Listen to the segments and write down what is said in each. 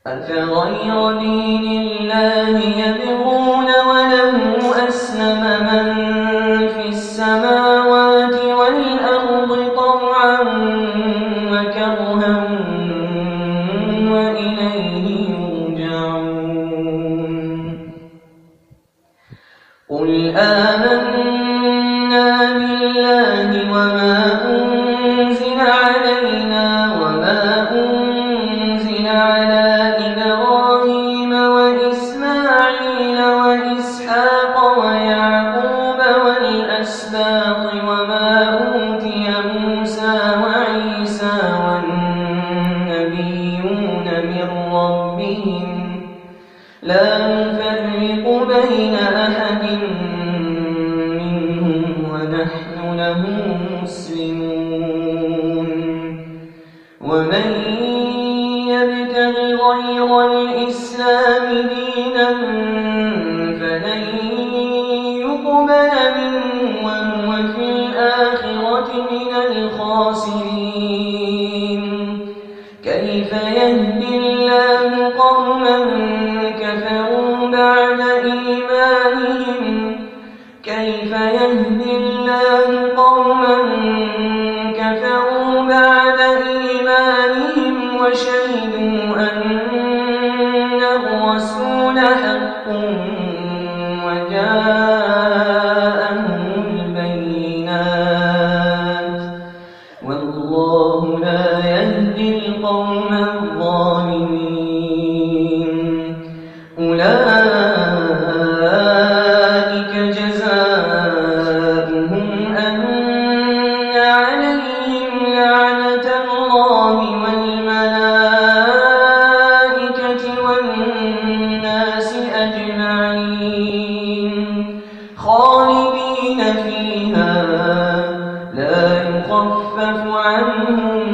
أفغير دين الله يبغون وله أسلم من في السماوات والأرض طوعا وكرها وإليه يرجعون قل آمنا بالله وما أنزل علينا وما أنزل على إبراهيم وإسماعيل وإسحاق ويعقوب والأسباط وما أوتي موسى وعيسى والنبيون من ربهم لا نفرق بين أحد منهم ونحن له مسلمون ومن يبتغ غير الإسلام دينا فلن يقبل منه وهو في الآخرة من الخاسرين كيف يهدي الله قوما كفروا بعد إيمانهم وشهدوا أن الرسول حق وجاءهم البينات والله لا يهدي القوم الظالمين أولئك جزاؤهم أن عليهم لعنة الله والملائكة والناس أجمعين خالدين فيها لا يخفف عنهم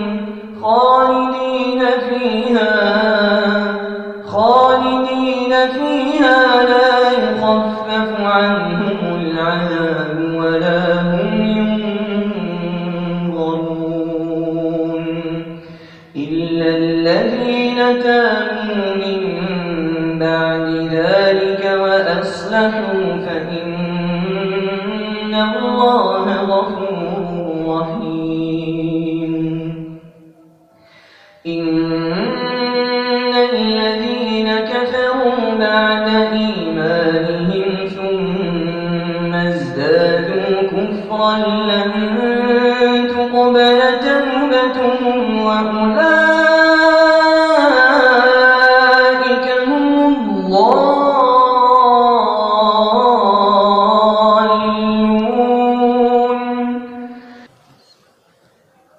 العذاب ولا هم ينظرون إلا الذين تابوا من بعد ذلك وأصلحوا فإن الله غفور رحيم إن الذين كفروا بعد إيمانهم ثم ازدادوا كفرا لم